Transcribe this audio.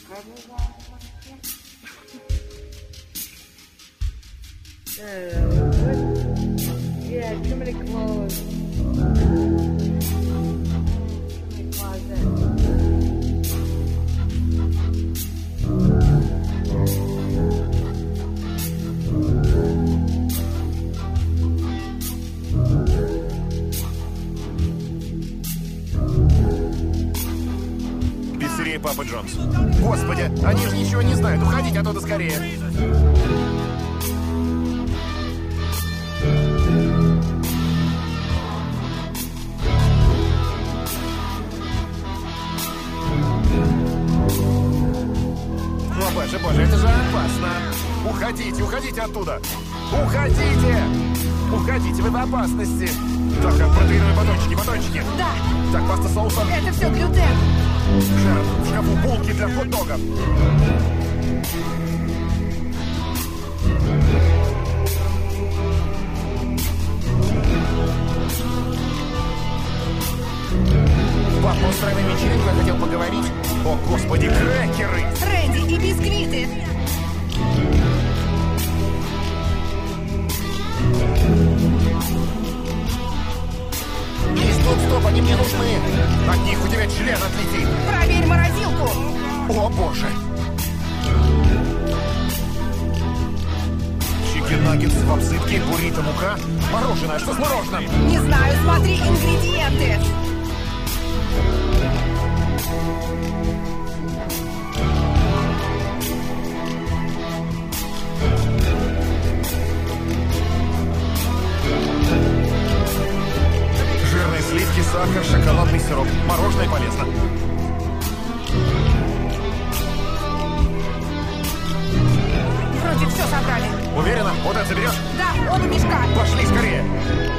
Yeah, too many clothes. Too many closets. Пиццерия Папа Джонс. Господи, они же ничего не знают. Уходите оттуда скорее. О, боже, боже, это же опасно. Уходите, уходите оттуда. Уходите! Уходите, вы в опасности. Так, протеиновые батончики, батончики. Да. Так, паста с соусом. Это все глютен. Шерон, в шкафу булки для хот-догов. Пап, мы устраиваем вечеринку, я хотел поговорить. О, господи, крекеры! Рэнди и бисквиты. И стоп, они мне нужны. От них у тебя член отлетит. Проверь морозилку. О, боже. Чикен-наггетс в обсыпке, буррито, мука. Мороженое, что с мороженым? Не знаю, смотри ингредиенты. Жирные сливки, сахар, шоколадный сироп. Мороженое полезно. Вроде все собрали. Уверена? Вот это заберешь? Да, оба мешка. Пошли скорее.